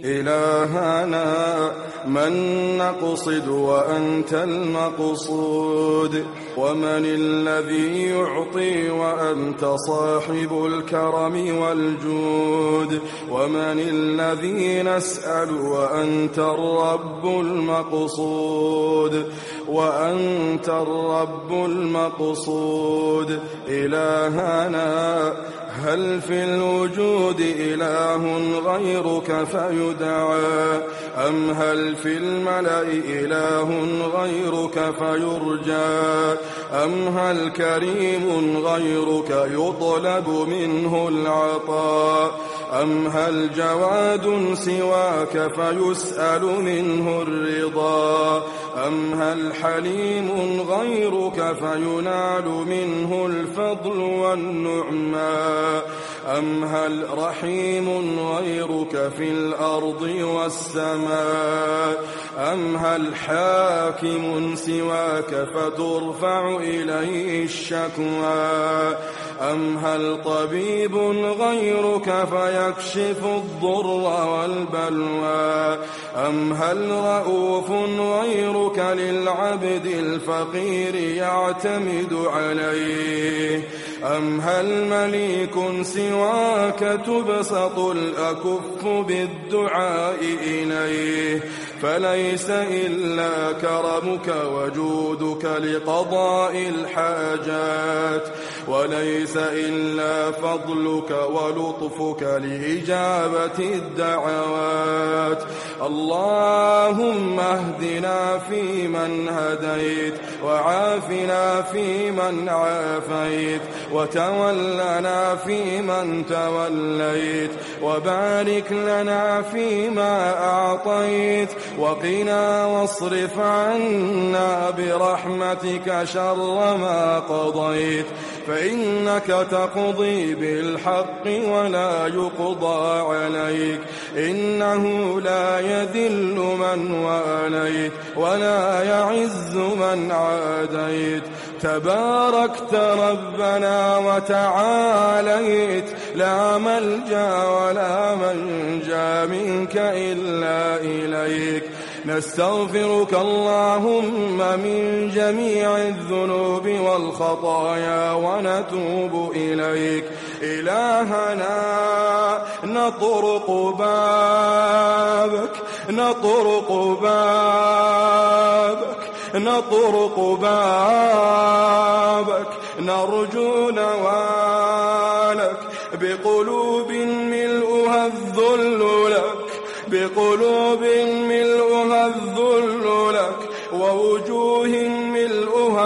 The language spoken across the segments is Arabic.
إلهنا من نقصد وأنت المقصود، ومن الذي يعطي وأنت صاحب الكرم والجود، ومن الذي نسأل وأنت الرب المقصود، وأنت الرب المقصود. إلهنا هل في الوجود إله غيرك فيدعى، أم هل في الملأ إله غيرك فيرجى، أم هل كريم غيرك يطلب منه العطاء، أم هل جواد سواك فيسأل منه الرضا، أم هل حليم غيرك فينال منه الفضل والنعماء، أم هل رحيم غيرك في الأرض والسماء، أم هل حاكم سواك فترفع إليه الشكوى، أم هل طبيب غيرك فيكشف الضر والبلوى، أم هل رؤوف غيرك للعبد الفقير يعتمد عليه، أم هل مليك سواك تبسط الأكف بالدعاء إليه، فليس إلا كرمك وجودك لقضاء الحاجات، وليس إلا فضلك ولطفك لإجابة الدعوات. اللهم اهدنا فيمن هديت، وعافنا فيمن عافيت، وتولنا فيمن توليت، وبارك لنا فيما أعطيت، وقنا واصرف عنا برحمتك شر ما قضيت، فإنك تقضي بالحق ولا يقضى عليك، إنه لا يذل من واليت ولا يعز من عاديت، تباركت ربنا وتعاليت، لا ملجأ ولا منجا منك إلا إليك. نستغفرك اللهم من جميع الذنوب والخطايا ونتوب إليك. إلهنا نطرق بابك، نطرق بابك، نطرق بابك، نرجو نوالك بقلوب ملؤها الذل لك، بقلوب ملؤها الذل لك، ووجوه ملؤها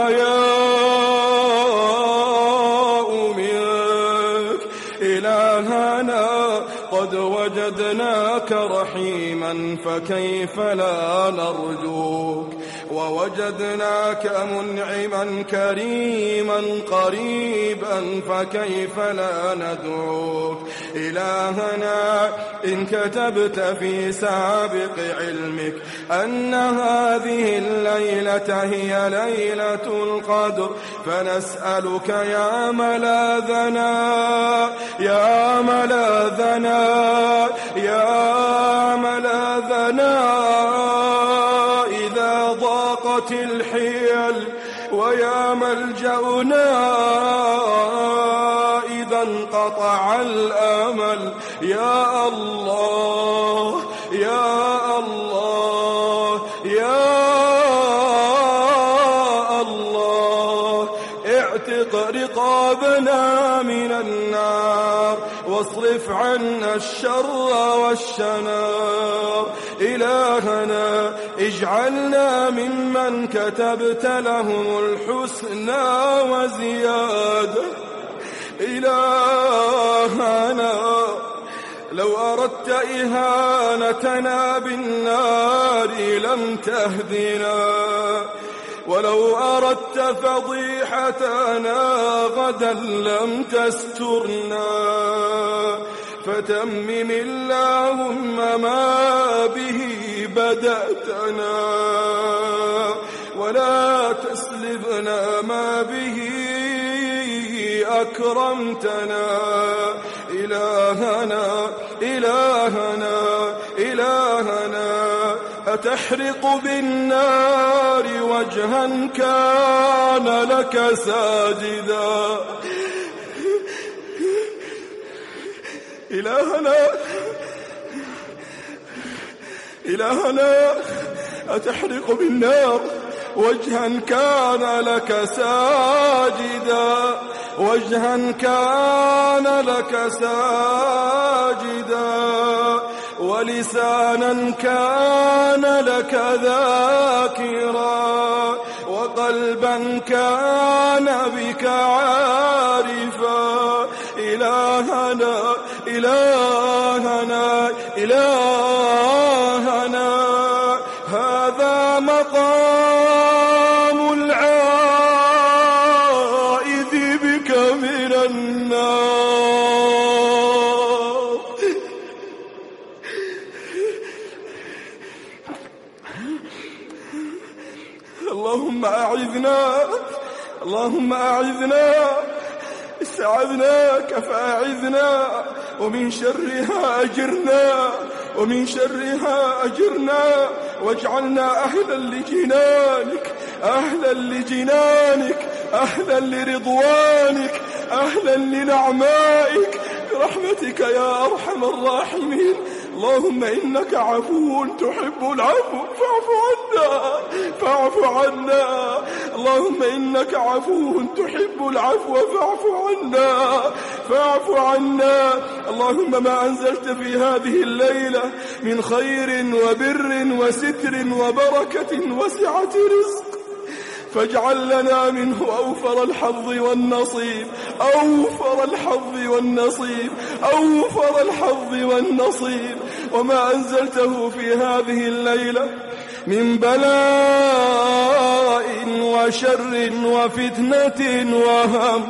الحياء منك. إلهنا قد وجدناك رحيما فكيف لا نرجوك، ووجدناك منعما كريما قريبا فكيف لا ندعوك. إلهنا إن كتبت في سابق علمك أن هذه الليلة هي ليلة القدر فنسألك يا ملاذنا، يا ملاذنا، يا ملاذنا إذا ضاقت الحيل، ويا ملجأنا إذا انقطع الأمل. يا الله، يا الله، يا الله، اعتق رقابنا من النار، واصرف عنا الشر والشنار. إلهنا اجعلنا ممن كتبت لهم الحسنى وزيادة. إلهنا لو أردت إهانتنا بالنار لم تهدنا، ولو أردت فضيحتنا غدا لم تسترنا، فتمم اللهم ما به بدأتنا، ولا تسلبنا ما به أكرمتنا. إلهنا، إلهنا أتحرق بالنار وجها كان لك ساجدا. إلهنا أتحرق بالنار وجها كان لك ساجدا، وجها كان لك ساجدا، ولسانا كان لك ذاكرا، وقلبا كان بك عارفا. إلهنا إلهنا إلهنا، هذا مقام العائذ بك من النار. اللهم أعذنا، اللهم أعذنا، استعذناك فأعذنا، ومن شرها أجرنا، ومن شرها أجرنا، واجعلنا أهلا لجنانك، أهلا لجنانك، أهلا لرضوانك، أهلا لنعمائك برحمتك يا أرحم الراحمين. اللهم إنك عفو تحب العفو فاعف عنا، فاعف عنا. اللهم إنك عفو تحب العفو فاعف عنا، فاعف عنا. اللهم ما أنزلت في هذه الليلة من خير وبر وستر وبركة وسعة رزق فاجعل لنا منه أوفر الحظ والنصيب، أوفر الحظ والنصيب، أوفر الحظ والنصيب. وما أنزلته في هذه الليلة من بلاء وشر وفتنة وهم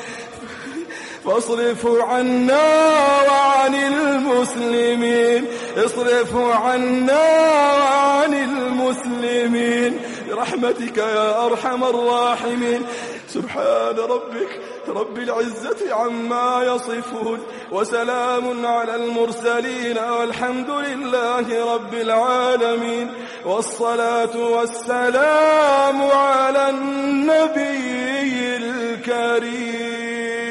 فاصرفه عنا وعن المسلمين، اصرفه عنا وعن المسلمين برحمتك يا أرحم الراحمين. سبحان ربك رب العزة عما يصفون، وسلام على المرسلين، والحمد لله رب العالمين، والصلاة والسلام على النبي الكريم.